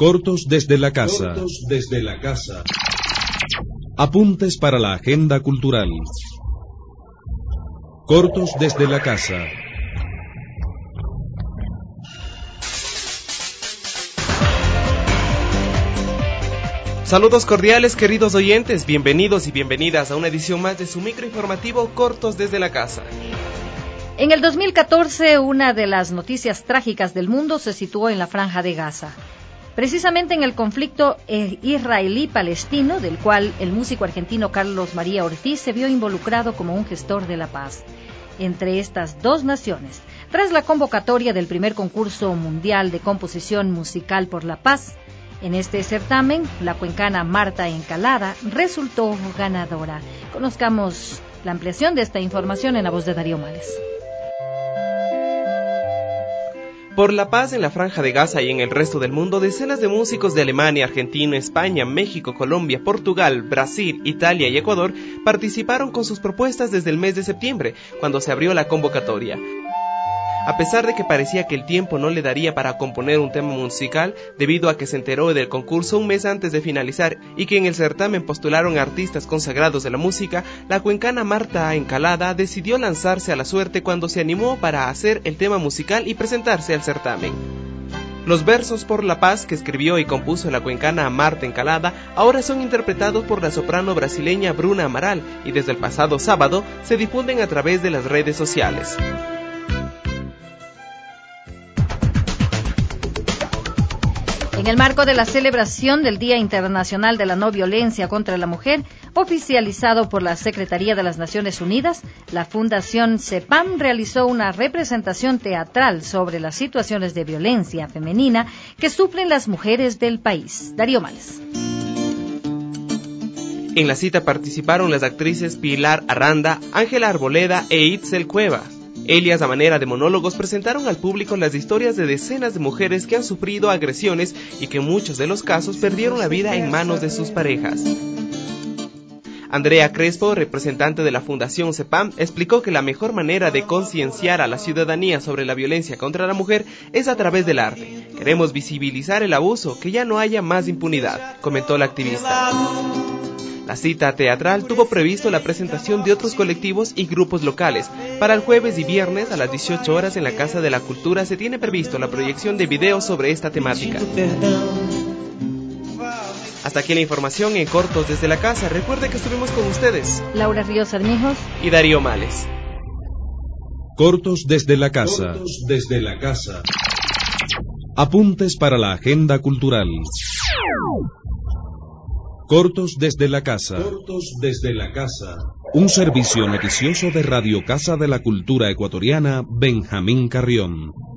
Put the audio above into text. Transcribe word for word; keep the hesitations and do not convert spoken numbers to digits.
Cortos desde la casa. Cortos desde la casa. Apuntes para la agenda cultural. Cortos desde la casa. Saludos cordiales, queridos oyentes, bienvenidos y bienvenidas a una edición más de su microinformativo Cortos desde la casa. En el dos mil catorce, una de las noticias trágicas del mundo se situó en la Franja de Gaza. Precisamente en el conflicto israelí-palestino, del cual el músico argentino Carlos María Ortiz se vio involucrado como un gestor de la paz entre estas dos naciones. Tras la convocatoria del primer concurso mundial de composición musical por la paz, en este certamen, la cuencana Marta Encalada resultó ganadora. Conozcamos la ampliación de esta información en la voz de Darío Males. Por la paz en la Franja de Gaza y en el resto del mundo, decenas de músicos de Alemania, Argentina, España, México, Colombia, Portugal, Brasil, Italia y Ecuador participaron con sus propuestas desde el mes de septiembre, cuando se abrió la convocatoria. A pesar de que parecía que el tiempo no le daría para componer un tema musical, debido a que se enteró del concurso un mes antes de finalizar y que en el certamen postularon artistas consagrados de la música, la cuencana Marta Encalada decidió lanzarse a la suerte cuando se animó para hacer el tema musical y presentarse al certamen. Los versos por la paz que escribió y compuso la cuencana Marta Encalada ahora son interpretados por la soprano brasileña Bruna Amaral y desde el pasado sábado se difunden a través de las redes sociales. En el marco de la celebración del Día Internacional de la No Violencia contra la Mujer, oficializado por la Secretaría de las Naciones Unidas, la Fundación CEPAM realizó una representación teatral sobre las situaciones de violencia femenina que sufren las mujeres del país. Darío Males. En la cita participaron las actrices Pilar Aranda, Ángela Arboleda e Itzel Cueva. Ellas, a manera de monólogos, presentaron al público las historias de decenas de mujeres que han sufrido agresiones y que en muchos de los casos perdieron la vida en manos de sus parejas. Andrea Crespo, representante de la Fundación CEPAM, explicó que la mejor manera de concienciar a la ciudadanía sobre la violencia contra la mujer es a través del arte. Queremos visibilizar el abuso, que ya no haya más impunidad, comentó la activista. La cita teatral tuvo previsto la presentación de otros colectivos y grupos locales. Para el jueves y viernes a las dieciocho horas en la Casa de la Cultura se tiene previsto la proyección de videos sobre esta temática. Hasta aquí la información en Cortos desde la casa. Recuerde que estuvimos con ustedes Laura Ríos Armijos y Darío Males. Cortos desde la casa. Cortos desde la casa. Apuntes para la agenda cultural. Cortos desde la casa. Cortos desde la casa. Un servicio noticioso de Radio Casa de la Cultura Ecuatoriana, Benjamín Carrión.